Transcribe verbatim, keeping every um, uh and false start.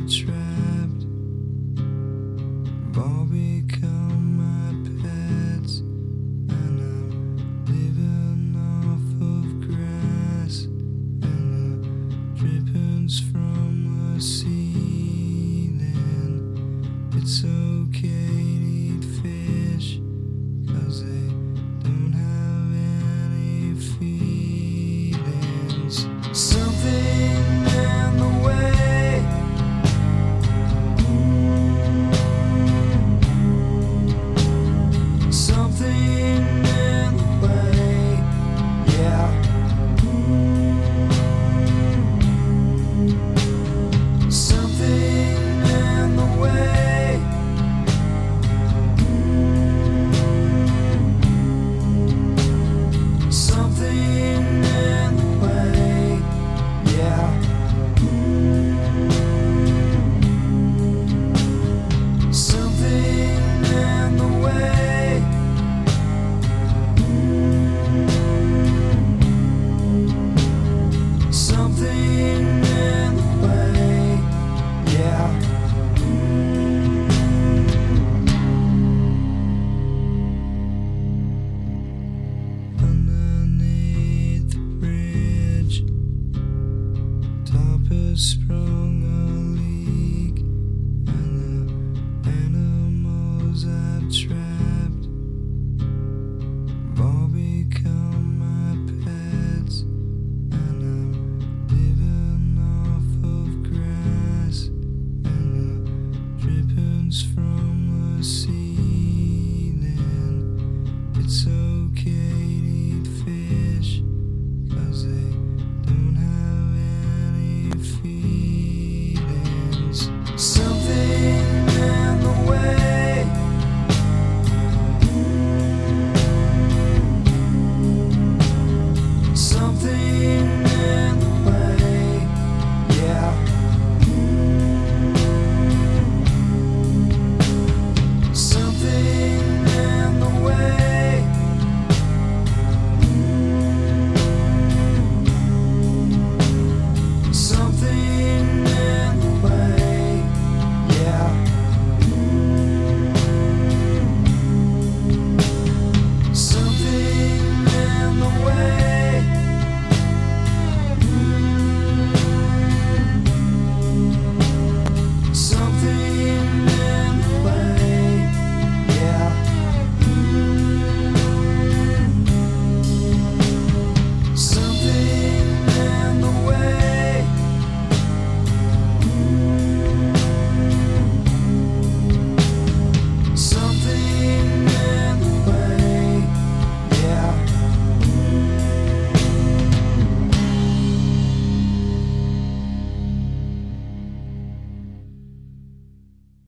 I've trapped have all become my pets, and I'm living off of grass and the drippings from the ceiling. It's okay to eat fish, 'cause they don't have any feelings. Something in the way, something in the way, yeah. Something in the way, something in the way, yeah. Something in the way, something in the way, yeah. Underneath the bridge, top has sprung a leak, and the animals I've trapped have all become my pets, and I'm living off of grass and the drippings from the ceiling. It's okay to eat fish, 'cause they don't have any feelings. So